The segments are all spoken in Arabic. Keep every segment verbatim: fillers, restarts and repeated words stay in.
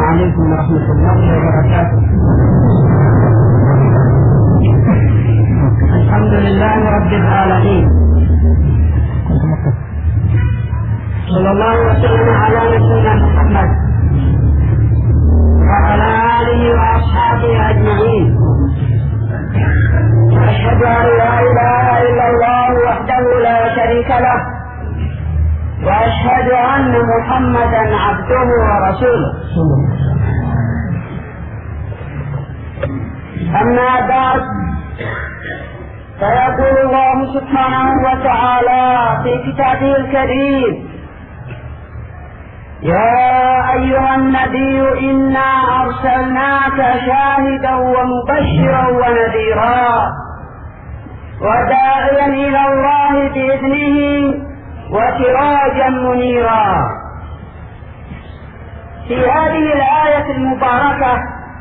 عليكم ورحمة الله وبركاته. الحمد لله رب العالمين، صلى الله وسلم على نبينا محمد وعلى آله وأصحابه أجمعين. أشهد أن لا إله إلا الله وحده لا شريك له، وأشهد أن محمدا عبده ورسوله. أما بعد، فيقول الله سبحانه وتعالى في كتابه الكريم: يا أيها النبي إنا أرسلناك شاهدا ومبشرا ونذيرا وداعيا إلى الله بإذنه وسراجا منيرا. في هذه الآية المباركة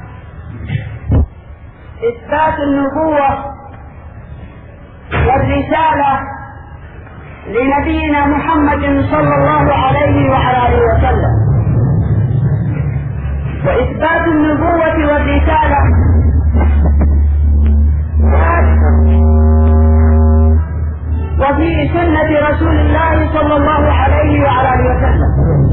إثبات النبوة والرسالة لنبينا محمد صلى الله عليه وعلى آله وسلم. وإثبات النبوة والرسالة وفي سنة رسول الله صلى الله عليه وعلى آله وسلم،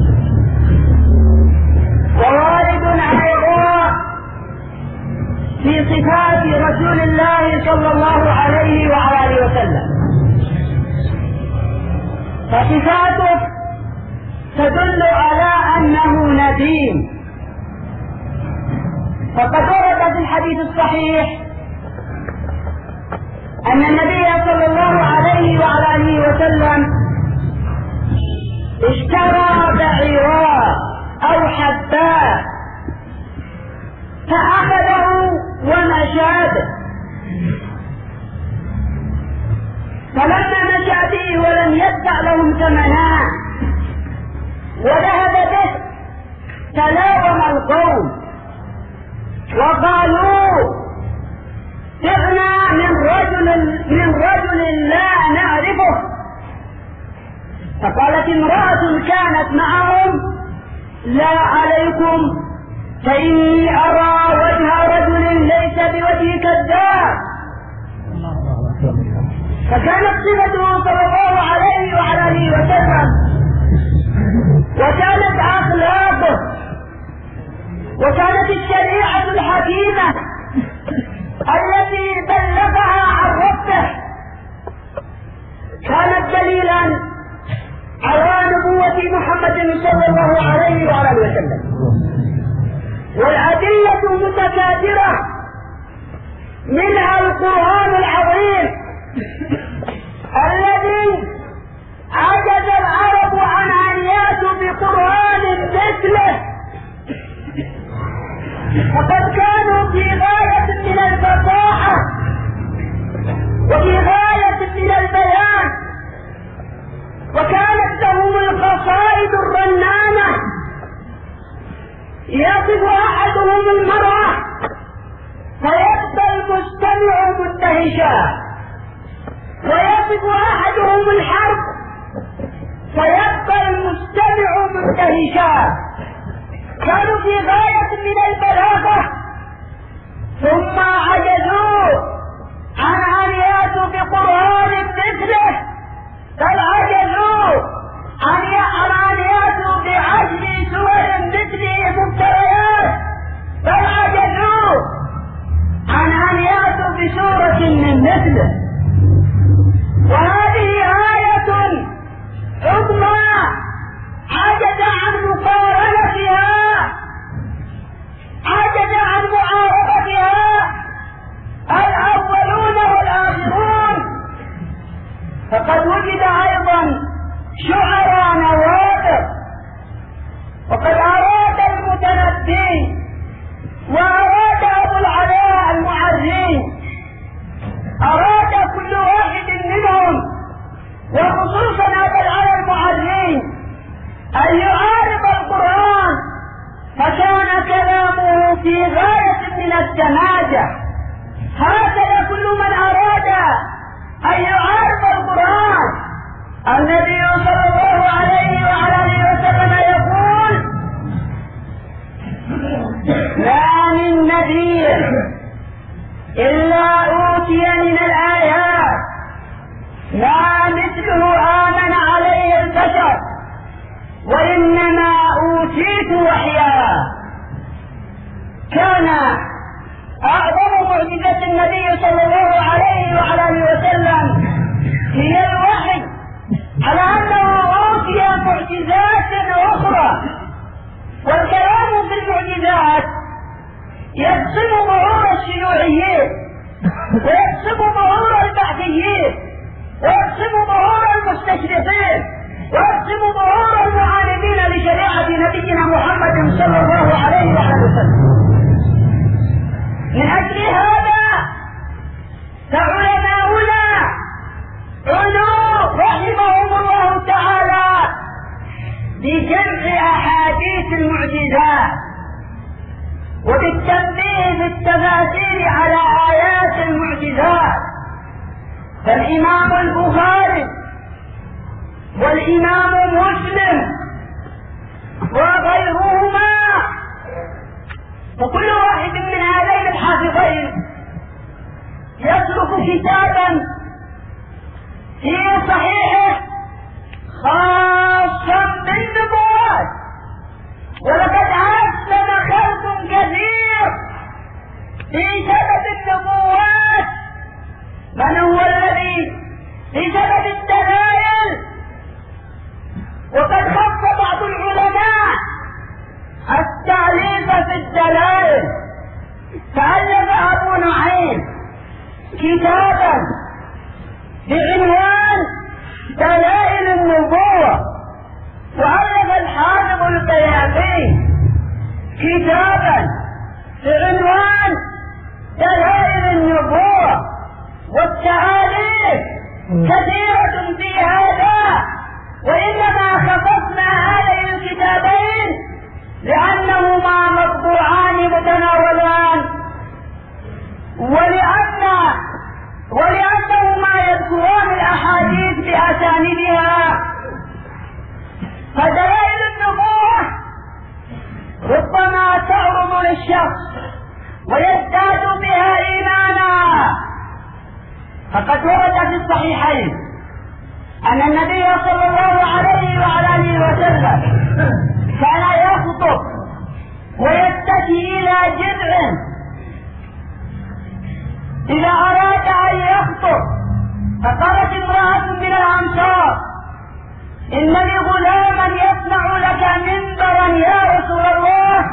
ووارد أيضا في صفات رسول الله صلى الله عليه وعلى آله وسلم. فصفاته تدل على أنه نبي، فقد ورد في الحديث الصحيح أن النبي صلى الله عليه وعلى آله وسلم اشترى بعيرا أو حباء فأخذه ومشى به، فلما مشى به ولم يدفع لهم ثمنا وذهب به، تلاوم القوم وقالوا: سرنا من رجل من رجل لا نعرفه. فقالت امرأة كانت معهم: لا عليكم، فإني أرى وجه رجل ليس بوجه كذاب. فكانت صفته صلى الله عليه وعلى آله وسلم، وكانت أخلاقه، وكانت الشريعة الحكيمة التي بلغها عن ربه، كانت دليلا على نبوة محمد صلى الله عليه وعلى آله وسلم. والأدلة متكاثرة، منها القرآن العظيم الذي عجز العرب عن أن يأتوا بقرآن مثله، فقد كانوا في غاية من الفصاحة وفي غاية من البيان، وكانت لهم القصائد الرنانة يصف أحدهم المرأة فيبقى المستمع مندهشا، ويصف أحدهم الحرب فيبقى المستمع مندهشا. كانوا في غاية من البلاغة، ثم عجزوا عن أن يأتوا بقرآن مثله، بل عجزوا عن أن يأتوا بعشر سور مثله مفتريات، بل عجزوا عن أن يأتوا بسورة من مثله. وهذه آية عظمى عجز عن مقارنتها، عجز عن معارضتها الأولون والآخرون. فقد وجد أيضا شعراء نوادر، وقد أراد المتنبي وأراد أبو العلاء المعري، أراد كل واحد منهم وخصوصا أبو العلاء المعري أن يعارض القرآن، فكان كلامه في غاية من السماجة. هكذا كل من أراد أن يعارض القرآن. النبي صلى الله عليه وعلى آله وسلم يقول: ما من نبي إلا أوتي من الآيات ما مثله آمن عليه البشر، وإنما أوتيت وحيا. كان أعظم معجزة النبي صلى الله عليه وعلى آله وسلم هي الوحي، على أنه أوتي معجزات أخرى. والكلام في المعجزات يقسم ظهور الشيوعيين، ويقسم ظهور البعثيين، ويقسم ظهور المستشرقين، ويقسم ظهور المعاندين لشريعة نبينا محمد صلى الله عليه وسلم. من أجل هذا فعلماؤنا عنوا رحمهم الله تعالى بجمع أحاديث المعجزات وبالتنبيه بالتفاسير على آيات المعجزات. فالإمام البخاري والإمام مسلم وغيرهما، وكل واحد من هذين الحافظين يترك كتابا في صحيحه خاصا بالنبوات. ولقد أسلم خلق كثير في سبب النبوات. من هو الذي في سبب الدلائل؟ وقد خص بعض العلماء التعليق في الدلائل، فألف أبو نعيم كتابا بعنوان دلائل النبوة، وألف الحافظ البيهقي كتابا بعنوان دلائل النبوة. والتعاليق كثيرة في هذا، وإنما خصصنا هذين الكتابين لأنهما مطبوعان متناولان، ولأن ولأنهما يذكران الأحاديث بأسانيدها. فدلائل النبوة ربما تعرض للشخص ويزداد بها إيمانا. فقد ورد في الصحيحين أن النبي صلى الله عليه وعلى آله وسلم كان يخطب ويتكي إلى جذع إذا أراد أن يخطب، فقالت امرأة من الأنصار: إن لي غلاما يصنع لك منبرا يا رسول الله.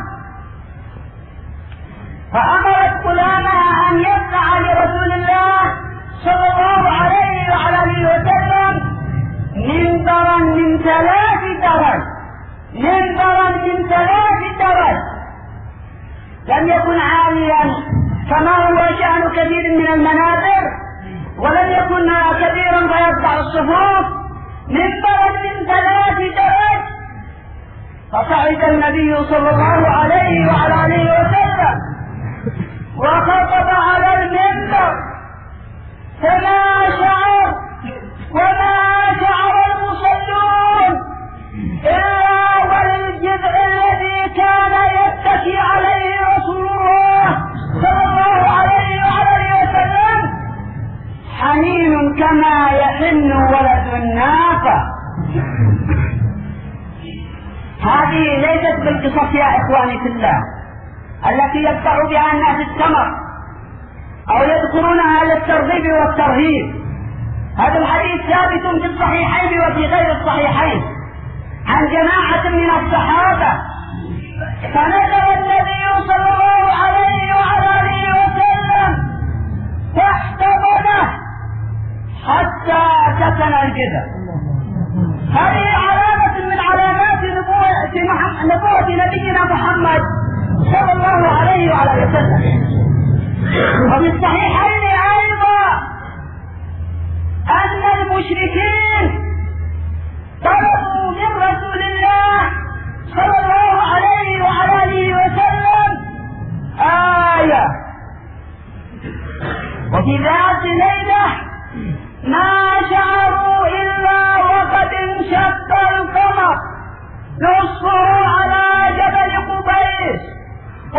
فأمرت غلامها أن يصنع لرسول الله صلى الله عليه وعلى آله وسلم منبرا من ثلاث درج، منبرا من ثلاث درج، لم يكن عاليا كما هو شأن كثير من المنابر، ولم يكن كبيرا فيقطع الصفوف، منبرا من ثلاث درج. فصعد النبي صلى الله عليه وعلى آله وسلم وخطب على المنبر، فما شعر وما شعر المصلون إلا والجذع الذي كان يتكي عليه رسول الله صلى الله عليه وعلى وسلم حنين كما يحن ولد الناقة. هذه ليست بالقصص يا إخواني في الله التي يقطع بها الناس التمر أو يذكرونها للترغيب والترهيب. هذا الحديث ثابت في الصحيحين وفي غير الصحيحين عن جماعة من الصحابة. فنزل النبي صلى الله عليه وعلى آله وسلم تحت ظله حتى سكن الجذع. هذه علامة من علامات نبوة نبينا محمد صلى الله عليه وعلى آله وسلم. وفي الصحيحين أيضا أن المشركين طلبوا من رسول الله صلى الله عليه وعلى آله وسلم آية، وفي ذات ليلة ما شعروا إلا وقد انشق القمر نصفه على جبل قبيس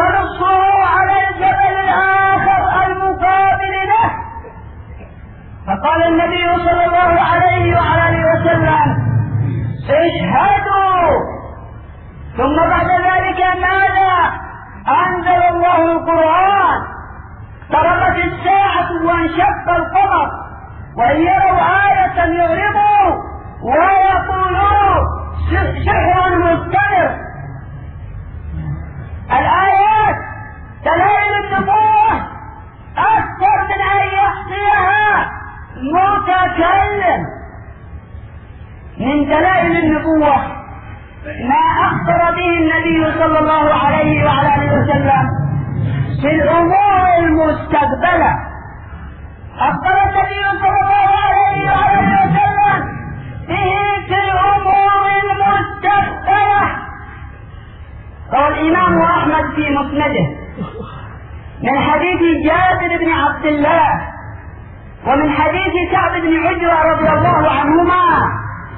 ماذا؟ أنزل الله القرآن. اقتربت الساعة وانشق القمر، وإن يروا آية يعرضوا ويقولوا سحر مستمر. الآيات دلائل النبوة أكثر من أن يحصيها متكلم. من دلائل النبوة ما أخبر به النبي صلى الله عليه وعلى آله وسلم في الأمور المستقبلة. أخبر النبي صلى الله عليه وعلى آله وسلم به في الأمور المستقبلة. روى الإمام أحمد في مسنده من حديث جابر بن عبد الله ومن حديث كعب بن عجرة رضي الله عنهما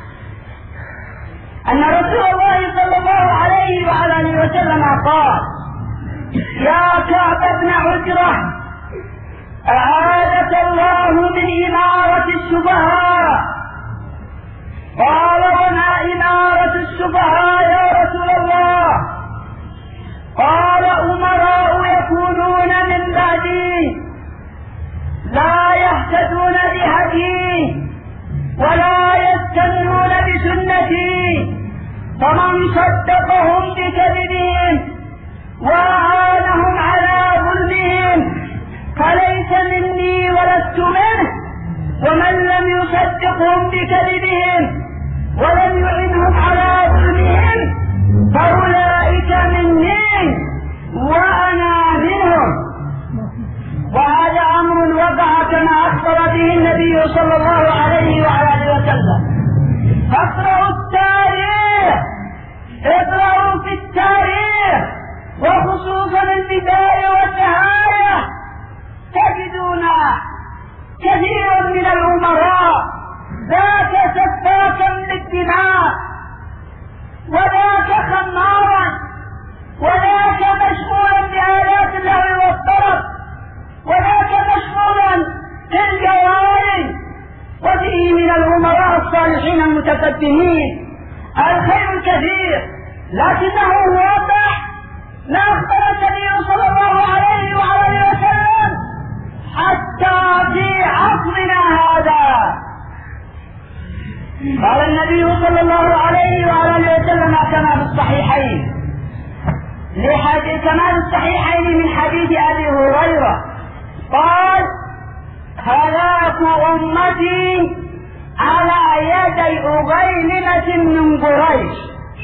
أن رسول الله صلى الله عليه وعلى آله وسلم قال: يا كعب بن عجرة، أعاذك الله من إمارة السفهاء. قال: وما إمارة السفهاء يا رسول الله؟ قال: أمراء يكونون من بعدي لا يهتدون بهدي ولا يستنون بسنتي، فمن صدقهم بكذبهم وأعانهم على ظلمهم فليس مني ولست منه، ومن لم يصدقهم بكذبهم ولم يعنهم على ظلمهم فأولئك مني وأنا منهم. وهذا أمر وقع كما أخبر به النبي صلى الله عليه وعلى آله وسلم. فاقرأوا التاريخ، اقرأوا في التاريخ وخصوصا البداية والنهاية، تجدون كثيرا من الأمراء ذاك سفاكا للدماء، وذاك خمارا، وذاك مشغولا بآلات اللهو والطرب، وذاك مشغولا بالجواري. وفيه من الأمراء الصالحين المتقدمين الخير الكثير، لكنه واقع ما أخبر النبي صلى الله عليه وعلى آله وسلم حتى في عصرنا هذا. قال النبي صلى الله عليه وعلى آله وسلم كما في الصحيحين لحديث كما في الصحيحين من حديث أبي هريرة قال: هلاك أمتي على يدي أغيلمة من قريش.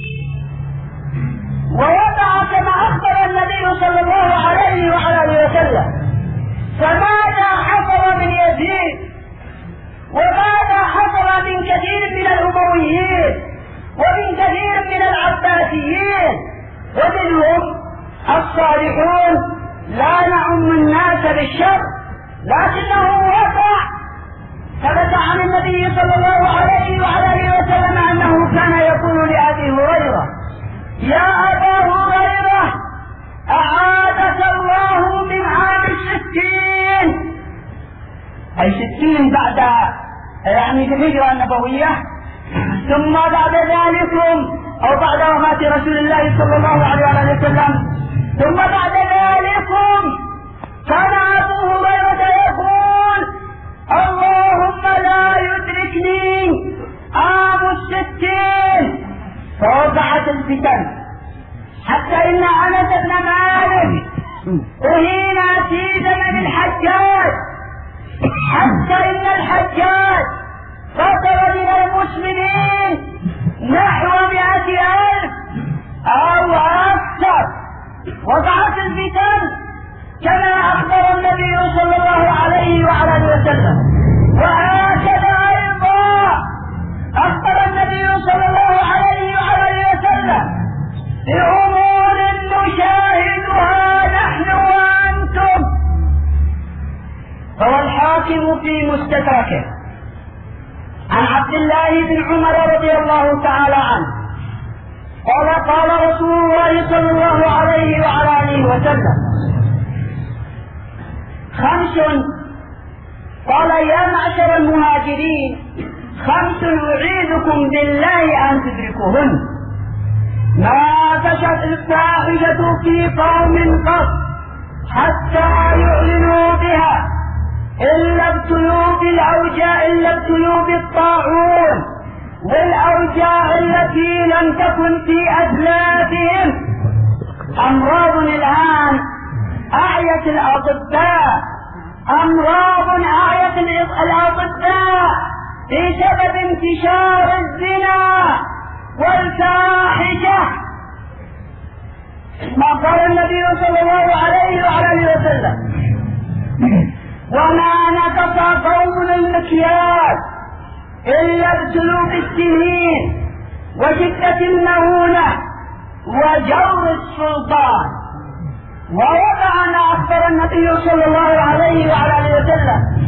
ووضع كما أخبر النبي صلى الله عليه وعلى آله وسلم. فماذا حصل من يزيد؟ وماذا حصل من كثير من الأمويين ومن كثير من العباسيين؟ ومنهم الصالحون لا نعم الناس بالشر، لكنه وقع. ثبت عن النبي صلى الله عليه وعلى آله وسلم أنه كان يقول لأبي هريرة: يا أبا هريرة، أعاذك الله من عام الستين، أي ستين بعد يعني الهجرة النبوية، ثم بعد ذلكم أو بعد وفاة رسول الله صلى الله عليه وآله وسلم، ثم بعد ذلكم كان أبو هريرة يقول: اللهم لا يدركني عام الستين. فوقعت الفتن حتى إن أنس بن مالك أهين في زمن الحجاج، حتى إن الحجاج قتل من المسلمين نحو مئة ألف أو أكثر. وقعت الفتن كما أخبر النبي صلى الله عليه وعلى آله وسلم. وهكذا أيضا أخبر النبي صلى الله عليه وعلى آله وسلم بأمور نشاهدها نحن وأنتم. روى الحاكم في مستدركه عن عبد الله بن عمر رضي الله تعالى عنه قال: قال رسول الله صلى الله عليه وعلى آله وسلم: خمس، قال: يا معشر المهاجرين، خمس أعيذكم بالله أن تدركوهن: ما فشت الفاحشة في قوم قط حتى يعلنوا بها إلا ابتلوا بالأوجاع إلا ابتلوا بالطاعون والأوجاع التي لم تكن في أسلافهم. أمراض الآن أعيت الأطباء، أمراض أعيت الأطباء بسبب انتشار الزنا والفاحشة. ما قال النبي صلى الله عليه وعلى وسلم: وما نقص قوم المكيال إلا ابتلوا بالسنين وشدة المؤونة وجور السلطان. ووضع ما أخبر النبي صلى الله عليه وعلى وسلم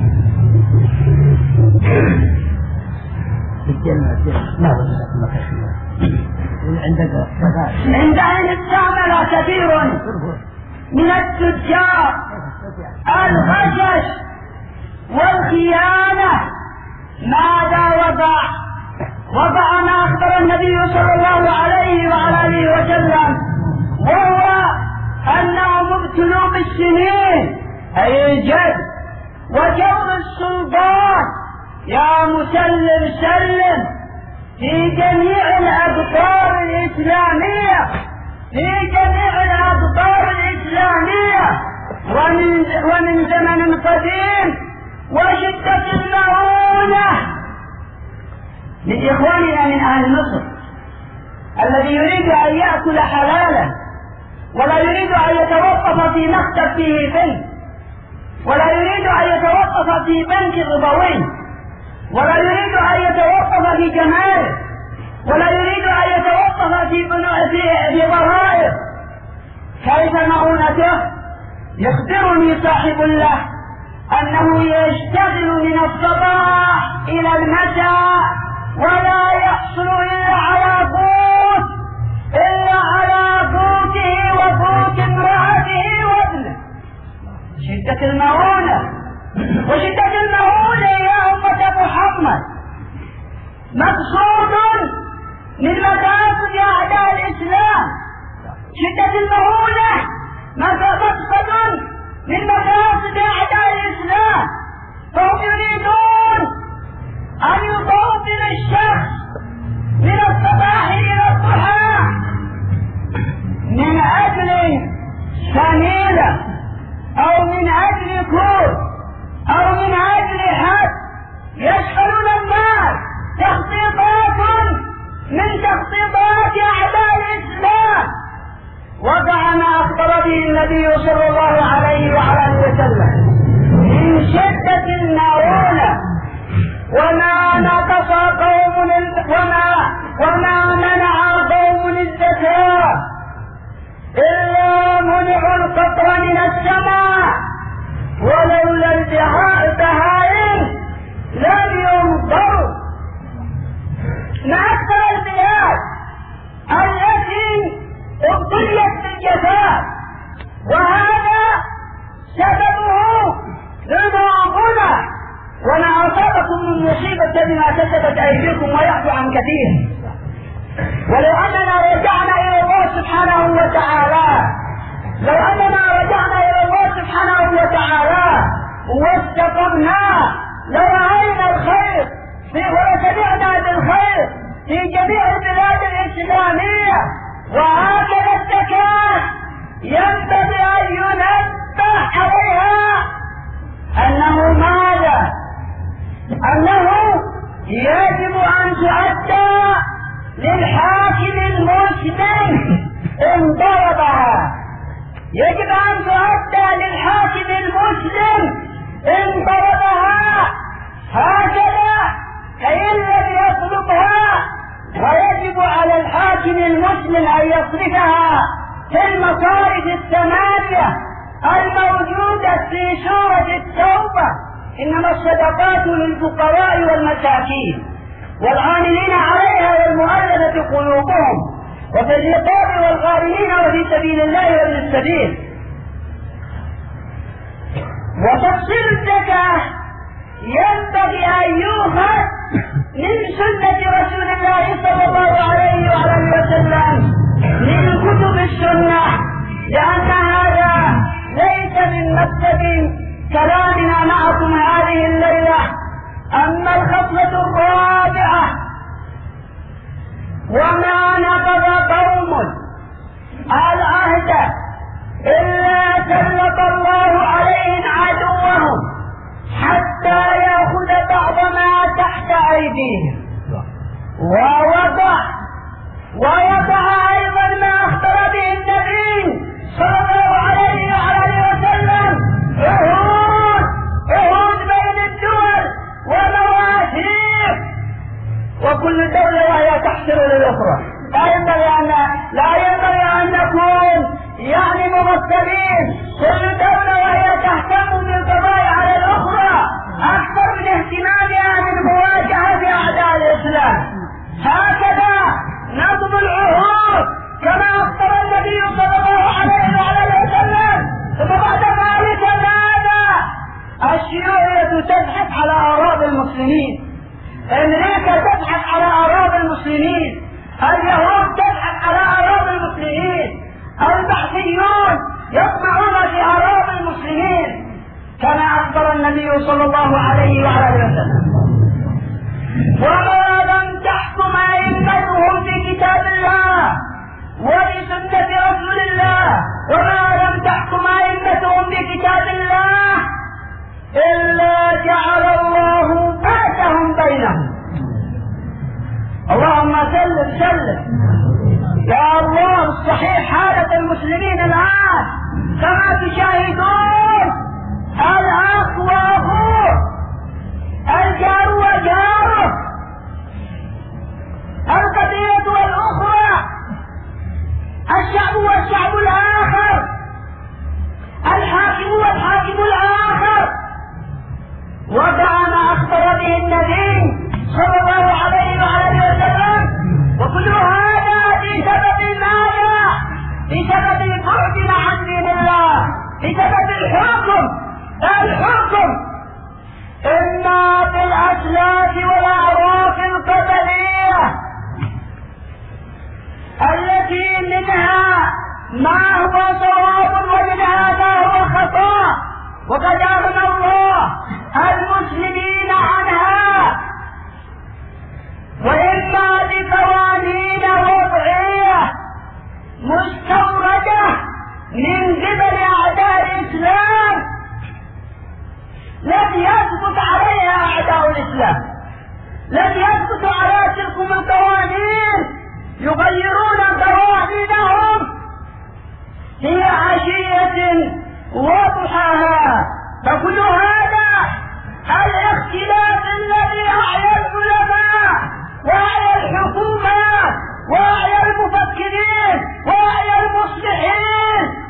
عند أن استعمل كثير من التجار الغشش والخيانة. ماذا وضع؟ وضع ما أخبر النبي صلى الله عليه وعلى وسلم، وهو أنهم ابتلوا بالسنين أي الجد وجور السلطان. يا مسلم سلم في جميع الأقطار الإسلامية، في جميع الأقطار الإسلامية ومن, ومن زمن قديم وشدة المؤونة. من إخواننا من أهل مصر الذي يريد أن يأكل حلالا ولا يريد أن يتوقف في مكتب فيه بنك، ولا يريد أن يتوقف في بنك ربوي، ولا يريد أن يتوقف في جمارك، ولا يريد أن يتوقف في في ضرائب، كيف مؤونته؟ يخبرني صاحب له أنه يشتغل من الصباح إلى المساء ولا يحصل إلا على قوت إلا على قوته وقوت امرأته وابنه. شدة المؤونة وشدة المؤونة يا أمة محمد مقصود من مقاصد أعداء الإسلام. شدة المؤونة مقصد من مقاصد أعداء الإسلام، فهم يريدون أن يطول الشخص من الصباح إلى الضحى من أجل سميلة أو من أجل كور أو من أجل حد. يشغلون الناس تخطيطات من تخطيطات أعداء الإسلام. وضع ما أخبر به النبي صلى الله عليه وعلى وسلم من شدة المؤونة. وما نقص قوم وما وما منع قوم الزكاة إلا منعوا القطر من السماء ولولا البهائم لم يمطروا. من أكثر البلاد التي ابتليت بالجفاف، وهذا سببه ذنوبنا. وما أصابكم من مصيبة بما كسبت أيديكم ويعفو عن كثير. ولو أننا رجعنا إلى الله سبحانه وتعالى لو أننا رجعنا إلى الله سبحانه وتعالى واستقمنا لرأينا الخير ولسمعنا بالخير في جميع البلاد الإسلامية. وهكذا الزكاة ينبغي أن ينبه عليها أنه ماذا؟ أنه يجب أن تؤدى للحاكم المسلم إن ضربها، يجب أن تؤدى للحاكم المسلم إن ضربها هكذا فإن لم يطلبها. ويجب على الحاكم المسلم أن يصرفها في المصارف الثمانية الموجودة في سورة التوبة: إنما الصدقات للفقراء والمساكين والعاملين عليها والمؤلفة قلوبهم وفي الرقاب والغارمين وفي سبيل الله وابن السبيل. وتفصيل الزكاة ينبغي أن يؤخذ من سنة رسول الله صلى الله عليه وسلم من كتب السنة، لأن هذا ليس من مكتب كلامنا معكم هذه الليلة. أما الخصلة الرابعة: وما نقض قوم العهد إلا سلط الله عليهم عدوهم حتى يأخذ بعض ما تحت أيديهم ووضع ويضع أيضا ما أخبر به النبي صلى الله عليه وآله وسلم عهود عهود بين الدول ومواثيق، وكل دولة وهي تحسن للأخرى. لا ينبغي أن لا ينبغي أن نكون يعني ممثلين، كل دولة وهي تهتم بالقضاء على الأخرى أكثر من اهتمامها من مواجهة أعداء الإسلام. هكذا نقض العهود كما أخبر النبي صلى الله عليه وآله وسلم. ثم بعد ذلك ماذا؟ الشيوعية تبحث على أراضي المسلمين، أمريكا تبحث على أراضي المسلمين، اليهود تبحث على أراضي المسلمين، البحثيون يطمعون في أراضي المسلمين كما أخبر النبي صلى الله عليه وآله وسلم. وما لم تحكم أئمتهم في كتاب الله وبسنة رسول الله، وما لم تحكم أئمتهم بكتاب الله إلا جعل الله بأسهم بينهم. اللهم سلم سلم يا الله. الصحيح حالة المسلمين الآن كما تشاهدون، الأخ وأخوه، الجار وجاره، القبيلة والأخرى، الشعب والشعب الآخر، الحاكم والحاكم الآخر، وكما أخبر به النبي صلى الله عليه وآله وسلم. وكل هذا بسبب ماذا؟ بسبب البعد عن دين الله، بسبب الحكم الحكم إما بالأسلاف والأعراف القبلية التي منها ما هو صواب ومنها ما هو خطأ، وقد أغنى الله المسلمين عنها، وإما بقوانين وضعية مستوردة من قبل أعداء الإسلام لم يثبت عليها أعداء الإسلام، لم يثبت على تلكم القوانين، يغيرون قوانينهم في عشية وضحاها. فكل هذا الاختلاف الذي أعيا العلماء وأعيا الحكومات وأعيا المفكرين وأعيا المصلحين،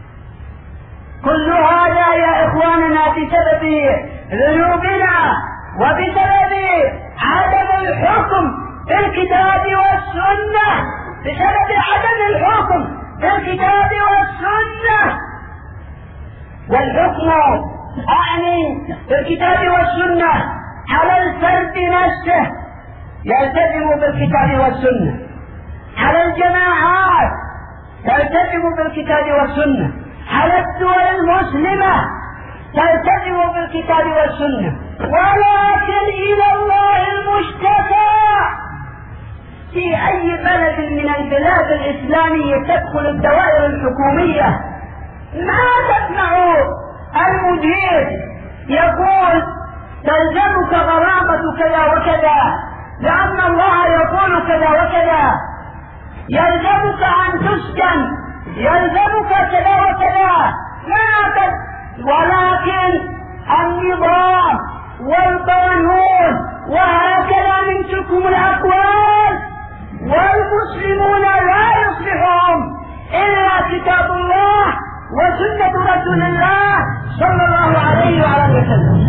كل هذا يا إخواننا بسبب ذنوبنا وبسبب عدم الحكم بالكتاب والسنة، بسبب عدم الحكم بالكتاب والسنة. والحكم أعني بالكتاب والسنة على الفرد نفسه يلتزم بالكتاب والسنة، على الجماعات تلتزم بالكتاب والسنة، على الدول المسلمة تلتزم بالكتاب والسنة. ولكن إلى الله المشتكى، في أي بلد من البلاد الإسلامية تدخل الدوائر الحكومية ما تسمع المدير يقول تلزمك غرامة كذا وكذا لأن الله يقول كذا وكذا، يلزمك أن تسكن، يلزمك كذا وكذا، لا. ولكن النظام والقانون وهكذا من تلكم الأقوال، والمسلمون لا يصلحهم إلا كتاب الله وسنة رسول الله صلى الله عليه وآله وسلم.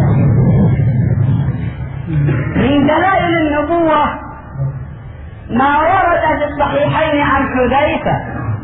من دلائل النبوة ما ورد في الصحيحين عن حذيفة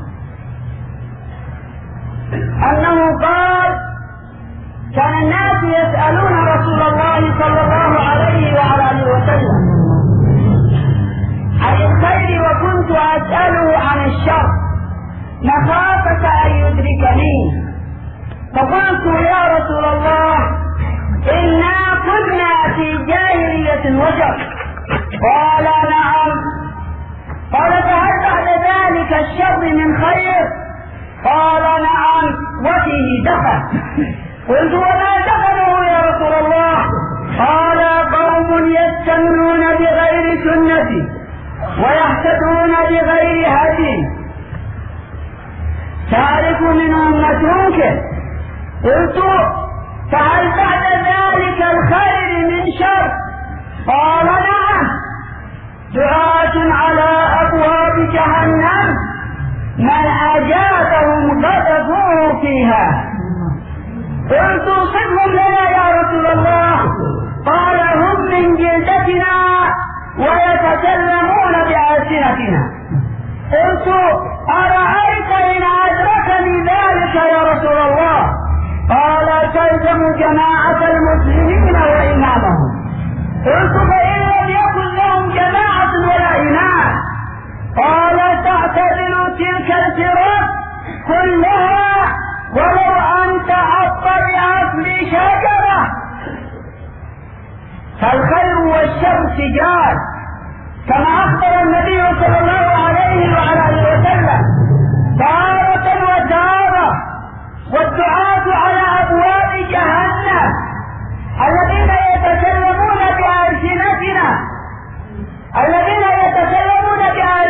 أنه قال: كان الناس يسألون رسول الله صلى الله عليه وآله وسلم عن الخير وكنت أسأله عن الشر، مخافة أن يدركني. فقلت يا رسول الله إنا كنا في جاهلية وشر. قال نعم. قال فهل بعد ذلك الشر من خير؟ قال نعم وفيه دخل. قلت وما دخله يا رسول الله؟ قال قوم يستمرون بغير سنتي ويهتدون بغير هدي تعرف منهم ما تنكر. قلت فهل بعد ذلك الخير من شر؟ قال نعم دعاة على أبواب جهنم من أجابهم غضبوه فيها. قلت صفهم لنا يا رسول الله. قال هم من جلدتنا ويتكلمون بألسنتنا. قلت أرأيت إن أدركني ذلك يا رسول الله؟ قال تلزم جماعة المسلمين وإمامهم. قلت فإن لم يكن لهم جماعة ولا إمام؟ قال تعتذر تلك الفرق كلها ولو أن تعطر بأصل شجرة. فالخير والشر سجال كما أخبر النبي صلى الله عليه وعلى آله وسلم تارة وتارة. والدعاة على أبواب جهنم الذين يتكلمون بألسنتنا الذين يتكلمون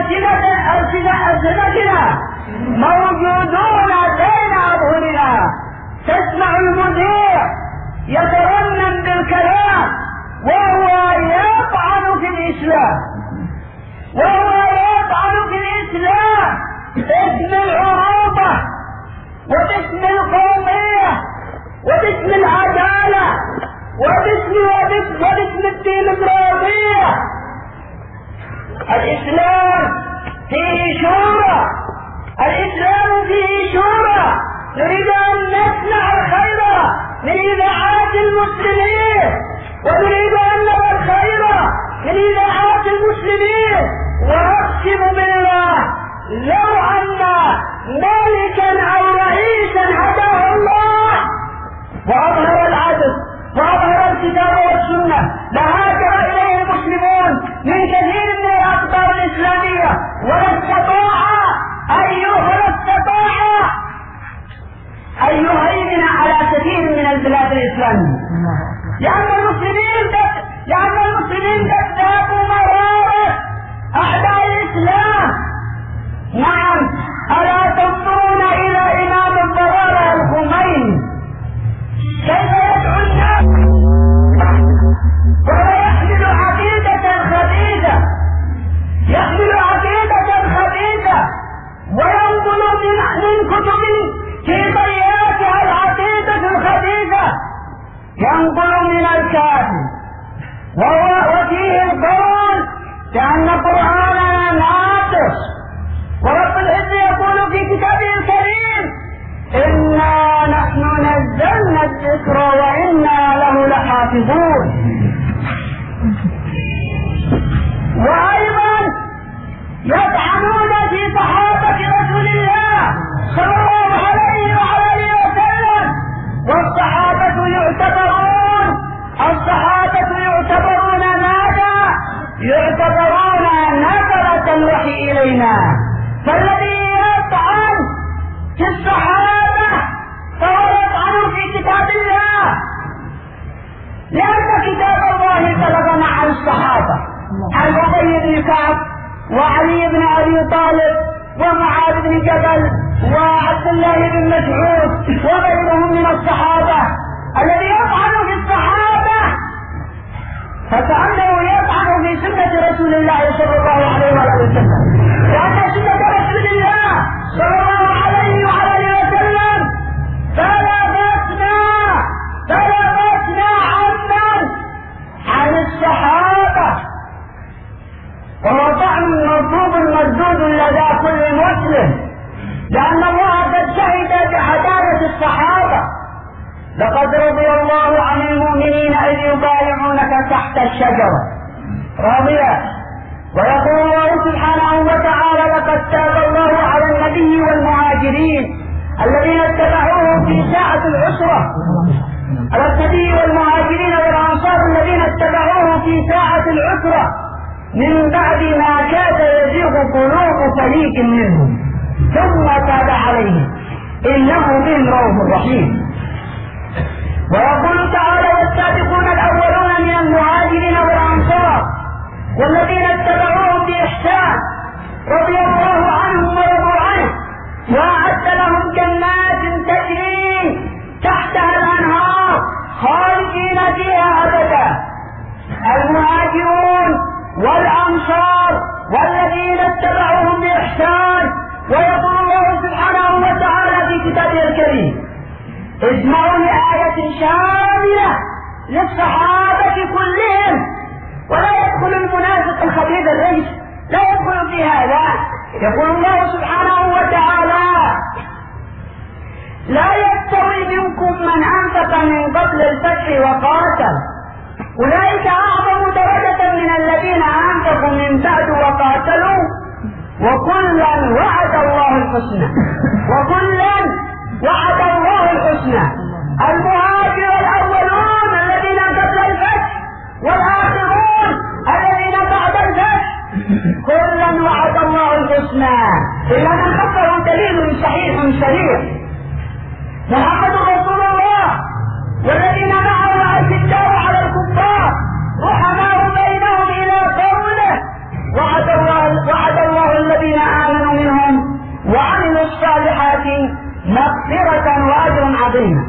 بألسنتنا موجودون بين أظهرنا. تسمع المذيع يترنم بالكلام وهو يطعن في الإسلام وهو يطعن في الإسلام باسم العروبة وباسم القومية وباسم العدالة وباسم وباسم الديمقراطية. الإسلام فيه شورى الإسلام فيه شورى. نريد أن نصنع الخير من إذاعات المسلمين ونريد أن نرى الخير من إذاعات المسلمين. وأقسم بالله لو أن ملكا أو رئيسا هداه الله وأظهر العدل وأظهر الكتاب والسنة لهاجر إليه المسلمون من كثير من الأقطار الإسلامية ولا استطاع أيها استطاع أن يهيمن على كثير من البلاد الإسلامية لأن المسلمين لأن المسلمين تكتابوا مرارة أعداء الإسلام. نعم ألا تنظرون إلى إمام الضلالة الخميني كيف يدعو الناس وهو يحمل عقيدة خبيثة يحمل عقيدة خبيثة وينقل من كتب في ضياتها العقيدة الخبيثة ينقل من الكافر وهو وفيه القول بأن قرآننا ناقص. ورب العزة يقول في كتابه الكريم إنا نحن نزلنا الذكر وإنا له لحافظون. وأيضا يطعنون في صحابة رسول الله صلى الله عليه وعلى آله وسلم. والصحابة يعتبرون الصحابة يعتبرون ماذا؟ يعتبرون نظرة الوحي إلينا. فالذي يطعن في الصحابة فهو يطعن في كتاب الله لأن كتاب الله تلقى مع الصحابة عن أبي بن كعب وعلي بن أبي طالب ومعاذ بن جبل وعبد الله بن مسعود وغيرهم من الصحابة. الذي يطعن في الصحابة فكأنه يطعن في سنة رسول الله صلى الله عليه وسلم لأن سنة رسول الله صلى الله عليه وعلى وسلم بلغتنا بلغتنا عمن عن الصحابة وهو طعن مرفوض مردود لدى كل مسلم لأن الله قد شهد بعدالة الصحابة. لقد رضي الله عن المؤمنين إذ يبايعونك تحت الشجرة راضية. ويقول الله سبحانه وتعالى لقد تاب الله على النبي النبي والمهاجرين الذين اتبعوه في ساعة العسرة، على النبي والمهاجرين والأنصار الذين اتبعوه في ساعة العسرة من بعد ما كاد يزيغ قلوب فريق منهم ثم تاب عليهم إنه بهم رؤوف رحيم. ويقول تعالى: والسابقون الأولون من المهاجرين والأنصار والذين اتبعوهم بإحسان رضي الله عنهم ورضوا عنه وأعد لهم جنات تجري تحتها الأنهار خالدين فيها أبدا. المهاجرون والأنصار والذين اتبعوهم بإحسان. ويقول الله سبحانه وتعالى في كتابه الكريم: اسمعوا لآية شاملة للصحابة كلهم، ولا يدخل المنافق الخبيث الرجس، لا يدخل في هذا. يقول الله سبحانه وتعالى: لا يستوي منكم من أنفق من قبل الفتح وقاتل أولئك أعظم درجة من الذين أنفقوا من بعد وقاتلوا وكلا وعد الله الحسنى وكلا وعد الله الحسنى. المهاجر الأولون الذين قبل الفتح والآخرون الذين بعد الفتح كلا وعد الله الحسنى، إلا من خبره دليل صحيح سريع: محمد رسول الله والذين معه أشداء على الكفار رحماء بينهم إلى قوله: وعد الله وعد الله الذين آمنوا منهم وعملوا الصالحات مغفرة وأجرا عظيما.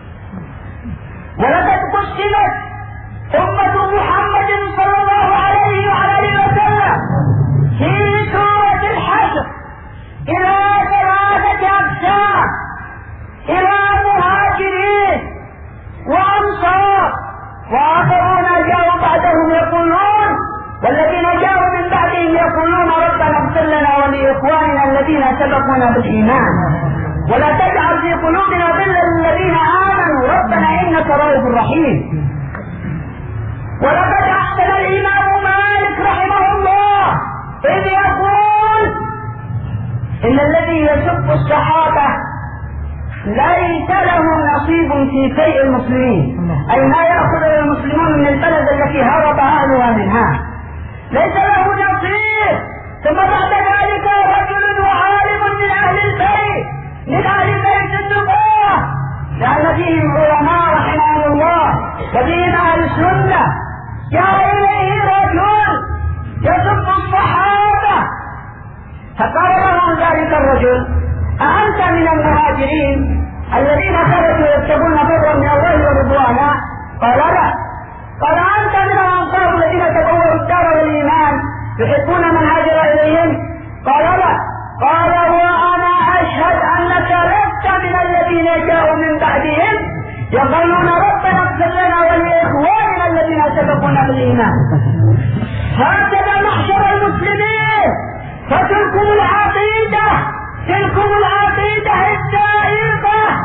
ولقد قسمت أمة محمد صلى الله عليه وآله وسلم في سورة الحشر إلى ثلاثة أقسام: إلى مهاجرين وأنصار وآخرون جاءوا بعدهم يقولون والذين جاءوا من بعدهم يقولون ربنا اغفر لنا ولإخواننا الذين سبقونا بالإيمان ولا تجعل في قلوبنا غلا للذين آمنوا ربنا إنك رؤوف رحيم. ولقد أحسن الإمام مالك رحمه الله إذ يقول: إن الذي يسب الصحابة ليس له نصيب في شيء المسلمين، أي ما يأخذ المسلمون من البلد التي هرب أهلها منها ليس له نصيب. ثم بعد ذلك رجل وعالم من أهل البيت من أهل بيت النبوة، لأن فيهم علماء رحمهم الله وفيهم أهل السنة، جاء إليه رجل يسب الصحابة فقال له ذلك الرجل: أأنت من المهاجرين الذين خرجوا يبتغون فضلا من الله ورضوانا؟ قال: لا. قال: أنت من الأنصار الذين تبوأوا الدار والإيمان يحبون من هاجر إليهم؟ قال: لا. قال: وأنا أشهد أنك لست من الذين جاءوا من بعدهم يقولون ربنا اغفر لنا ولإخواننا الذين سبقونا بالإيمان. هكذا محشر المسلمين، فتلكم العقيدة تلكم العقيدة الدائقة.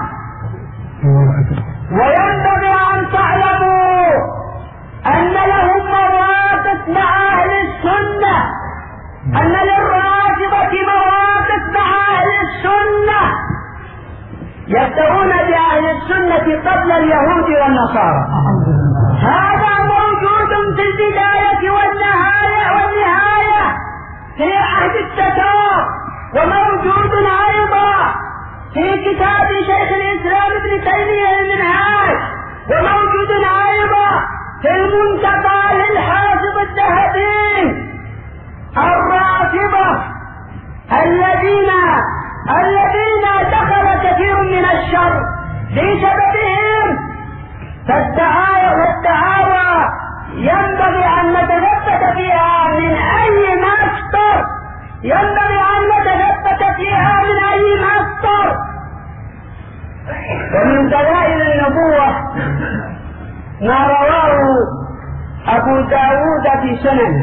وينبغي أن تعلموا أن لهم مواقف مع أهل السنة، أن للرافضة مواقف مع أهل السنة، يبدأون بأهل السنة قبل اليهود والنصارى. هذا موجود في البداية والنهاية والنهاية في عهد التتار، وموجود أيضا في كتاب شيخ الإسلام ابن تيمية المنهاج، وموجود أيضا في المنتقى للحافظ الذهبي. الرافضة الذين الذين دخل كثير من الشر بسببهم، فالدعاوى والدعاوى ينبغي أن نتثبت فيها من أي مصدر، ينبغي أن نتثبت فيها من أي مصدر. ومن دلائل النبوة ما رواه أبو داود في سننه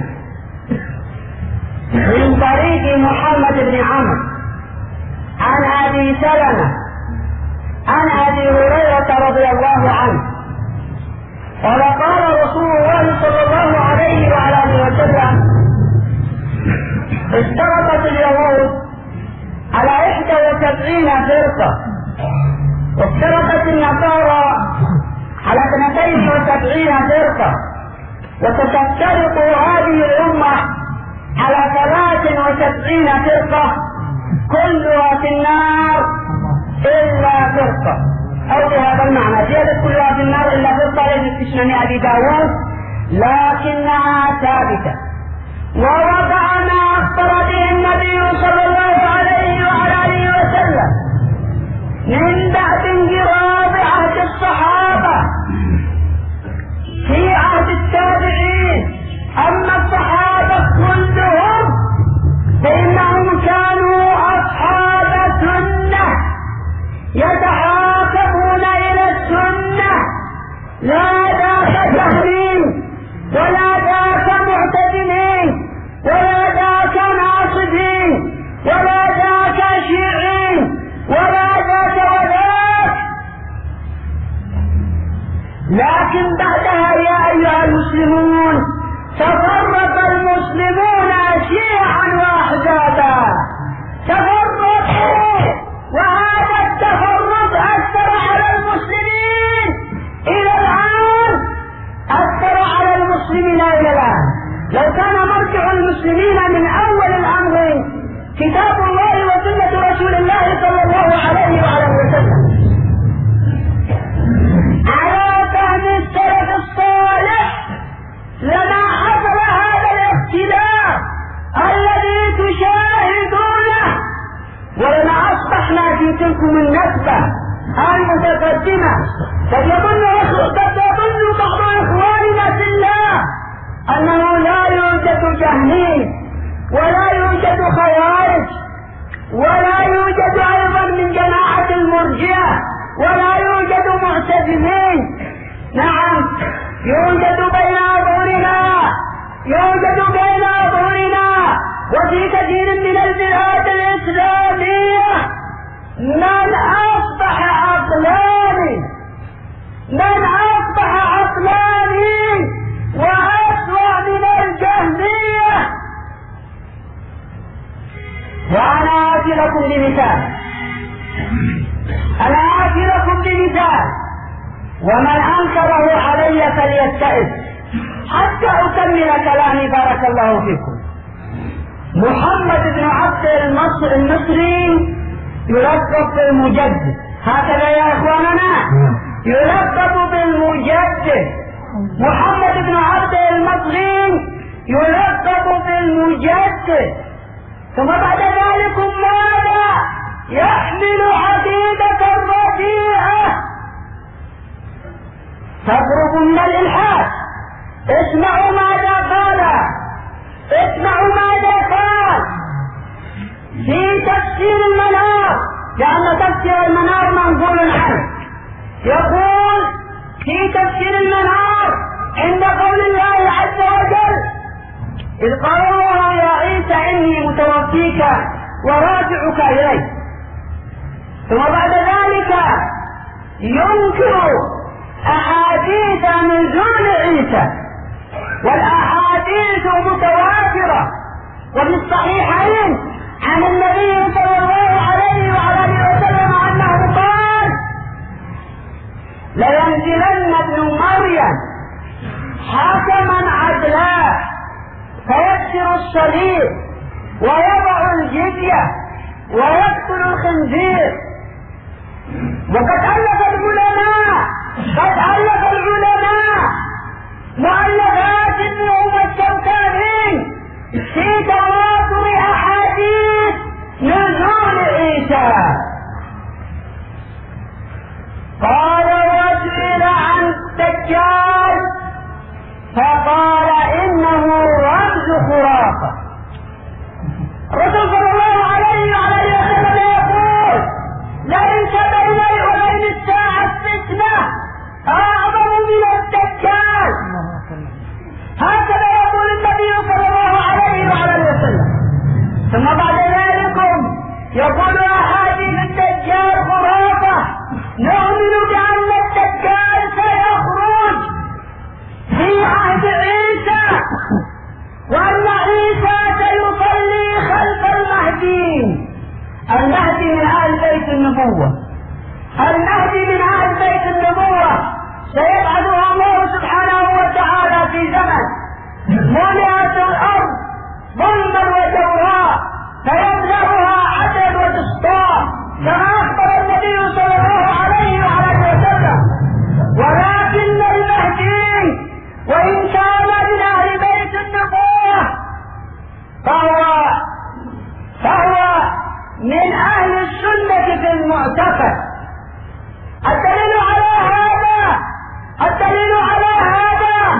من طريق محمد بن عمرو عن أبي سلمة عن أبي هريرة رضي الله عنه قال: قال رسول الله صلى الله عليه وعلى آله وسلم: اشترطت اليهود على إحدى فرقة، وافترقت النصارى على اثنتين وسبعين فرقة، وستفترق هذه الأمة على ثلاث وسبعين فرقة كلها في النار إلا فرقة، أو بهذا المعنى زيادة كلها في النار إلا فرقة ليست في سنن أبي داود لكنها ثابتة. ووضع ما أخبر به النبي صلى الله عليه وعلى آله وسلم من بعد انقراض عهد الصحابة في عهد التابعين. أما الصحابة كلهم فإنهم كانوا أصحاب سنة يتحاكمون إلى السنة، لا ذاك جهمين ولا ذاك معتدلين ولا ذاك ناصبين ولا ذاك شيعين ولا ذاك وذاك. لكن بعدها يا أيها المسلمون تفرق المسلمون شيعا وأحزابا، تفرقوا، وهذا التفرق أثر على المسلمين إلى الآن، أثر على المسلمين إلى الآن. لو كان مرجع المسلمين من أول الأمر كتاب الله وسنة رسول الله صلى الله عليه وعلى وسلم على فهم السلف الصالح لما حصل هذا الاختلاف الذي تشاهدونه، ولما أصبحنا في تلكم النسبة المتقدمة. قد يظن قد يظن بعض إخواننا في الله أنه لا يوجد جهمي ولا يوجد خوارج ولا يوجد أيضا من جماعة المرجئة ولا يوجد معتزلين. نعم يوجد بين أظهرنا، يوجد بين أظهرنا وفي كثير من البلاد الإسلامية من أصبح عقلاني، من أصبح عقلاني وأسوأ من الجهمية. وأنا آتي لكم بمثال، أنا آتي لكم بمثال، ومن أنكره علي فليستئذ حتى أكمل كلامي بارك الله فيكم. محمد بن عبد المصر المصري يلقب بالمجدد، هكذا يا إخواننا، يلقب بالمجدد. محمد بن عبد المصري يلقب بالمجدد. ثم بعد ذلك ماذا؟ يحمل عقيدة رديئة تقرب من الإلحاد. اسمعوا ماذا قال، اسمعوا ماذا قال في تفسير المنار، لأن تفسير المنار منقول عنه. يقول في تفسير المنار عند قول الله عز وجل: إذ قال الله يا عيسى إني متوفيك ورافعك إلي. ثم بعد ذلك ينكر أحاديث نزول عيسى، والأحاديث متواترة وفي الصحيحين عن النبي صلى الله عليه وعلى آله وسلم أنه قال: لينزلن ابن مريم حكما عدلا فيكسر الصليب ويضع الجزية ويقتل الخنزير. وقد ألف العلماء قد ألف العلماء مؤلفات منهم الشوكاني في تواتر أحاديث نزول عيسى. قال: وسئل عن الدجال فقال إنه رمز خرافة. الرسول صلى الله عليه وعلى وسلم يقول: ليس بيني وبين الساعة فتنة أعظم من الدجال. هكذا يقول النبي صلى الله عليه وعلى وسلم. ثم بعد ذلك يقول: أحاديث الدجال خرافة، نؤمن بأن الدجال سيخرج في عهد عيسى، وأن عيسى النبوة. المهدي من أهل بيت النبوة سيبعثه الله سبحانه وتعالى في زمن ملئت الأرض ظلما وجورا فيملأها عدل وتسطاء كما أخبر النبي صلى الله عليه وعلى وسلم. ولكن المهدي وإن كان من أهل بيت النبوة فهو فهو من أهل السنة في المعتقد. الدليل على هذا الدليل على هذا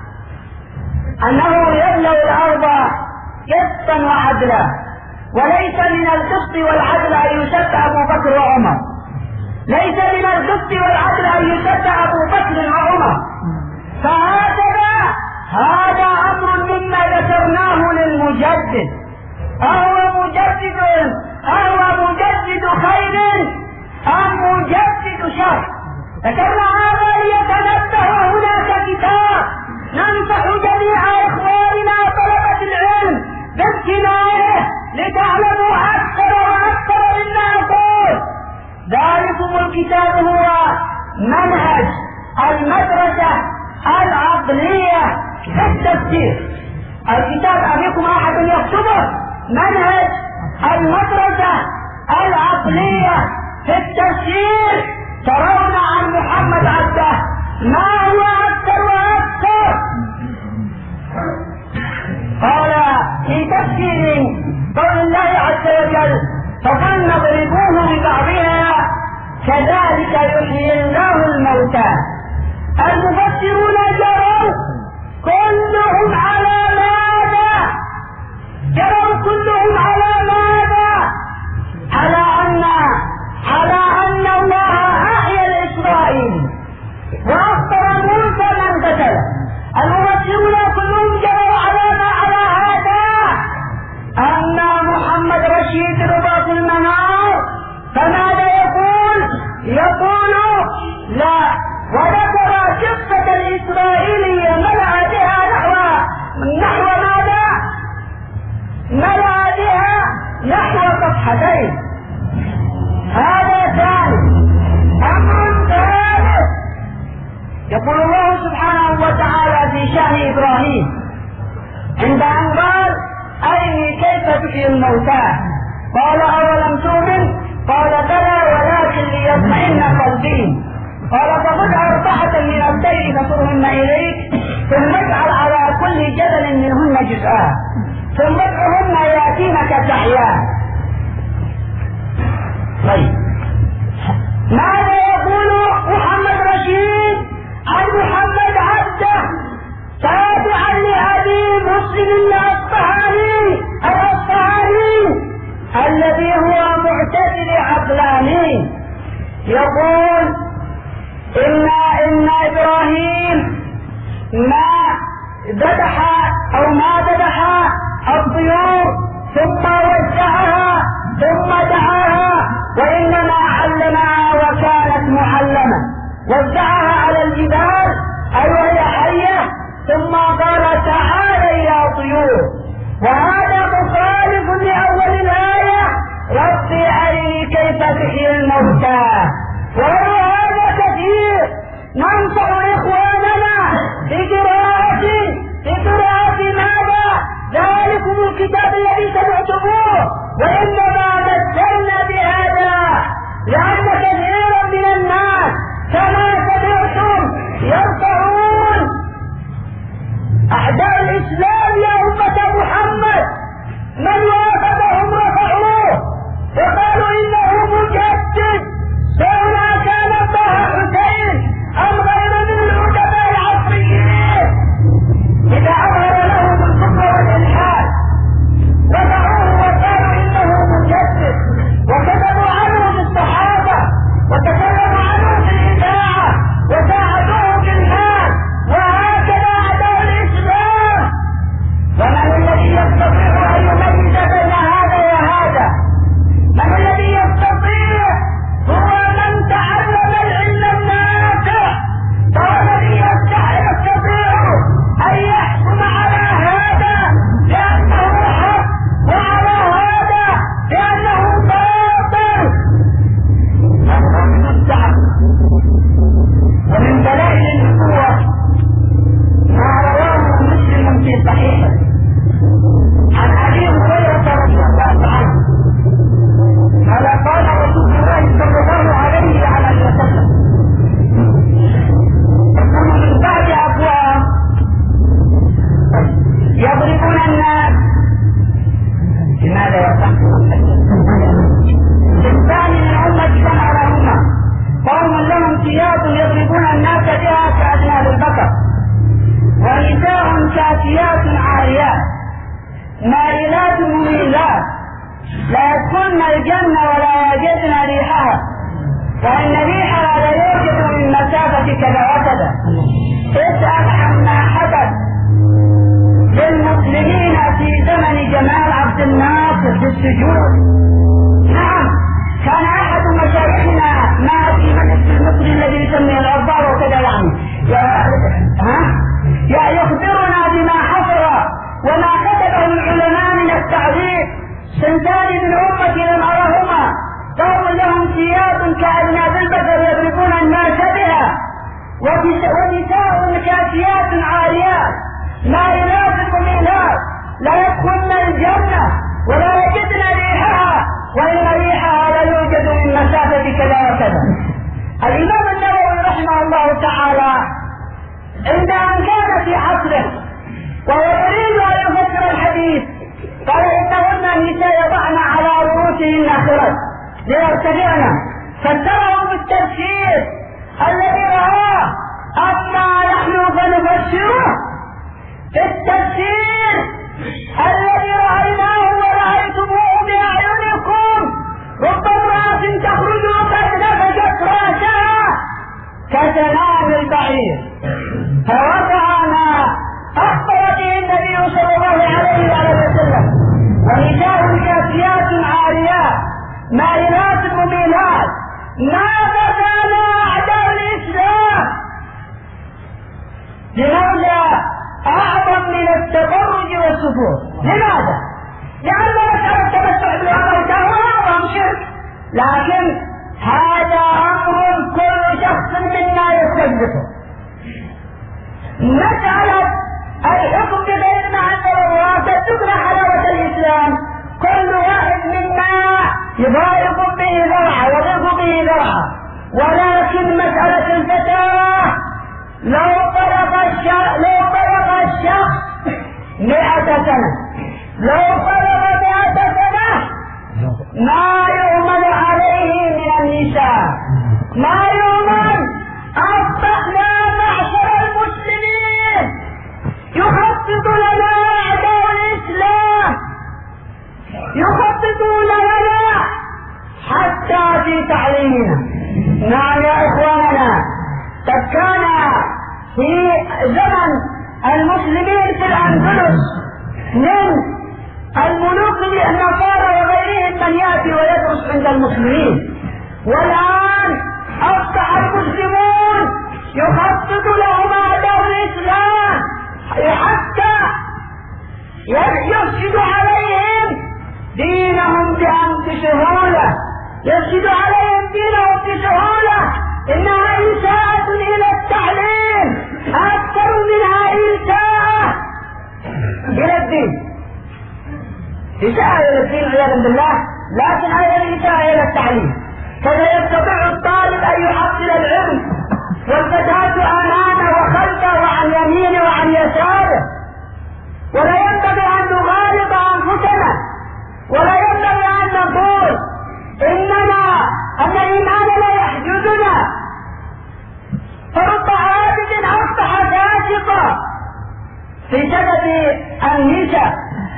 أنه يملأ الأرض قسطا وعدلا، وليس من القسط والعدل أن يشد أبو بكر وعمر، ليس من القسط والعدل أن يشد أبو بكر وعمر. فهكذا هذا أمر مما ذكرناه للمجدد، أهو مجدد أهو مجدد خير أم مجدد شر. ذكرنا هذا ليتنبه. هناك كتاب ننصح جميع إخواننا طلبة العلم باقتنائه لتعلموا أكثر وأكثر مما أقول. ذلكم الكتاب هو منهج المدرسة العقلية في التفسير. الكتاب أبيكم أحد يكتبه؟ منهج المدرسة العقلية في التفسير. ترون عن محمد عبده ما هو أكثر وأكثر. قال في تفسير قول الله عز وجل فقلنا اضربوه ببعضها كذلك يحيي الله الموتى. المفسرون جروا كلهم على ماذا؟ جروا كلهم على ماذا؟ على أن على أن الله أحيا الإسرائيلي وأخبر موسى من قتل. المفسرون كلهم جروا على ما على هذا أن محمد رشيد رباط المنار. فماذا يقول؟ يقول لا، وذكر قصة الإسرائيلية ملأ بها نحو نحو ماذا؟ ملأ بها نحو صفحتين. هذا ثالث. أمر ثالث يقول الله سبحانه وتعالى في شأن إبراهيم عند أن قال أرني كيف تحيي الموتى قال أولم تؤمن قال بلى ولكن ليطمئن قلبي قال فخذ أربعة من الطير فصرهن إليك ثم اجعل على كل جبل منهن جزءا ثم ادعهن يأتينك سعيا. طيب ماذا يقول محمد رشيد عن محمد عبده تابعا لأبي مسلم الأصفهاني الأصفهاني الذي هو معتزل عقلاني؟ يقول إن إن إبراهيم ما ذبح أو ما ذبح الطيور ثم وزعها ثم دعاها، وإنما علمها وكانت معلمة، وزعها على الجبال أي وهي حية ثم قال تعالى يا طيور. وهذا مخالف لأول الآية ربي أرني كيف تحيي الموتى. وهو هذا كثير. ننصح إخواننا بقراءة بقراءة ماذا؟ ذلكم الكتاب الذي سمعتموه مائلات مميلات لا يدخلن الجنة ولا يجدن ريحها، وإن ريحها لا يوجد من مسافة كذا وكذا. اسأل عما حدث للمسلمين في زمن جمال عبد الناصر في السجون. نعم، كان أحد مشايخنا ما في مجلس المصري الذي يسميه الأرباب وكذا يعني يخبرنا بما حصل وما كتبه العلماء من التعذيب. سنتان من أمتي لم أرهما، قوم لهم ثياب كأعناب البشر يضربون الناس بها، ونساء كاسيات عاريات مائلات مميلات لا يدخلن الجنة ولا يجدن ريحها، وإن ريحها لا يوجد من مسافة كذا وكذا. الإمام النووي رحمه الله تعالى عند أن كان في عصره وهو يريد أن يفسر الحديث قال إنهن النساء يضعن على رؤوسهن خرج ليرتفعن، فسره بالتفسير الذي رآه. أما نحن فنفسره بالتفسير الذي رأيناه ورأيتموه بأعينكم. رب امرأة تخرج وقد نفجت رأسها كسنام البعير، فوقع ما أخبر به النبي صلى الله عليه وسلم. ونساء كاسيات عاريات مائلات مميلات. ماذا كان أعداء الإسلام؟ لماذا أعظم من التبرج والسفور؟ لماذا؟ لأن مسألة التمتع بالعمل كان أعظم شرك، لكن هذا أمر كل شخص منا يستجبه. مسألة الحكم بغير ما أنزل الله تدل حلاوة الإسلام. كل واحد منا يضايق به ذرعه ويضيق به ذرعه، ولكن مسألة الفتاة لو طلق الشخص لو طلق الشخص مئة سنة لو طلق مئة سنة ما يؤمن عليه من النساء، ما يؤمن. أصبحنا معشر المسلمين يخطط لنا أعداء الإسلام، يخططون لنا حتى في تعليمنا. نعم يا إخواننا، قد كان في زمن المسلمين في الأندلس من الملوك النصارى وغيرهم من يأتي ويدرس عند المسلمين، والآن أصبح المسلمون يخطط لهم أعداء الإسلام حتى يفسد عليهم دينهم بسهولة، يفسد عليهم دينهم بسهولة. إنها إساءة إلى التعليم أكثر منها إساءة إلى الدين. إساءة إلى الدين عياذا بالله، لكن أيضا إساءة إلى التعليم. فلا يستطيع الطالب أن يحصل العلم والفتاة أمامه وخلفه وعن يمينه وعن يساره. ولا ينبغي أن نغالط أنفسنا، ولا ينبغي أن نقول إننا أن إيماننا يحجزنا. فرب عابد أصبح فاسقا بسبب النساء،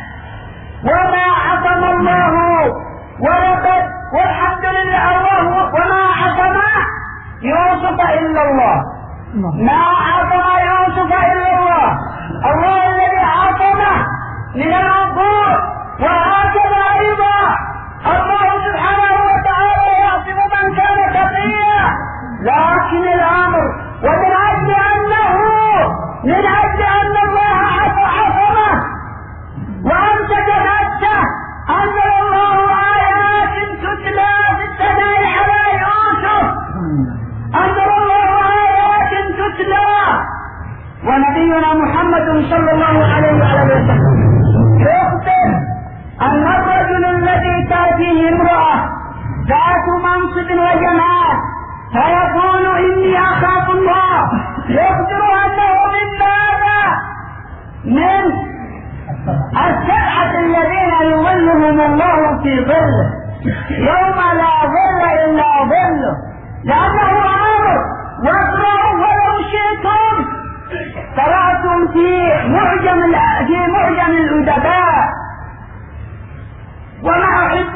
وما عصم الله ولقد والحمد لله الله وما عصم يوسف إلا الله، ما عصم يوسف إلا الله، الله الذي عصمه من العقوق. وهكذا أيضا الله سبحانه وتعالى يعصم من كان تقيا. لكن الأمر ومن أجل أنه من أجل أن الله عصمه وأمسك نفسه أنزل الله آيات تتلى في السماء على يوسف، أنزل الله آيات تتلى. ونبينا محمد صلى الله عليه وسلم يخبر أن الرجل الذي تأتيه امرأة ذات منصب وجمال فيقول إني أخاف الله، يخبر أنه من ماذا؟ من السبعة الذين يظلهم الله في ظله يوم لا ظل إلا ظله، لأنه أمر واقرأوا ولو شئتم. قرأتم في معجم في معجم الأدباء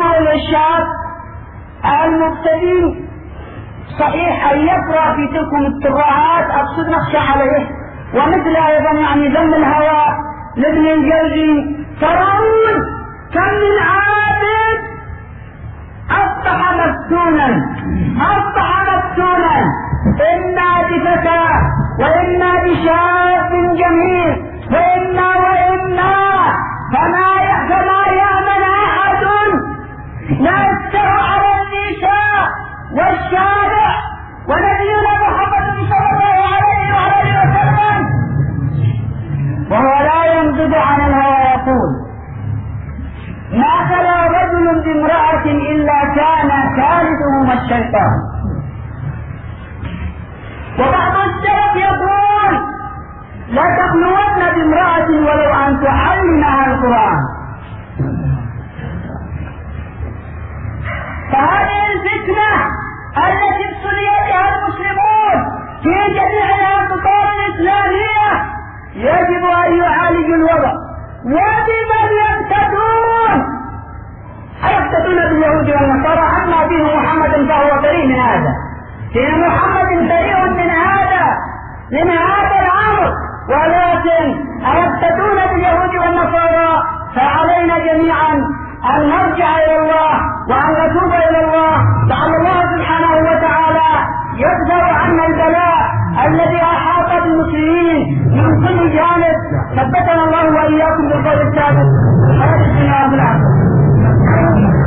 أبناء الشاب المبتدئ صحيح أن يقرأ في تلكم الترعات أقصد نخشى عليه، ومثل أيضا يعني ذم الهوى لابن الجوزي. ترون كم من عابد أصبح مفتونا أصبح مفتونا إما بفتى وإما بشاب جميل وإما وإما فما فما يأمن أحد لا يستر على النساء والشارع ونبينا محمد صلى الله عليه وآله وسلم وهو لا ينضد عن الهوى يقول ما خلا رجل بامرأة إلا كان ثالثهما الشيطان. وبعض السلف يقول لا تخلون بامرأة ولو أن تعلمها القرآن. فهذه الفتنة التي ابتلي بها المسلمون في جميع الأقطار الإسلامية يجب أن يعالجوا الوضع. وبمن يقتدون؟ أيقتدون باليهود والنصارى؟ أما دين محمد فهو بريء من هذا، دين محمد بريء من هذا من هذا الأمر، ولكن أيقتدون باليهود والنصارى؟ فعلينا جميعا أن نرجع إلى الله وأن نتوب إلى الله، لعل الله سبحانه وتعالى يدفع عنا البلاء الذي أحاط بالمسلمين من كل جانب. ثبتنا الله وإياكم بالقول الثابت.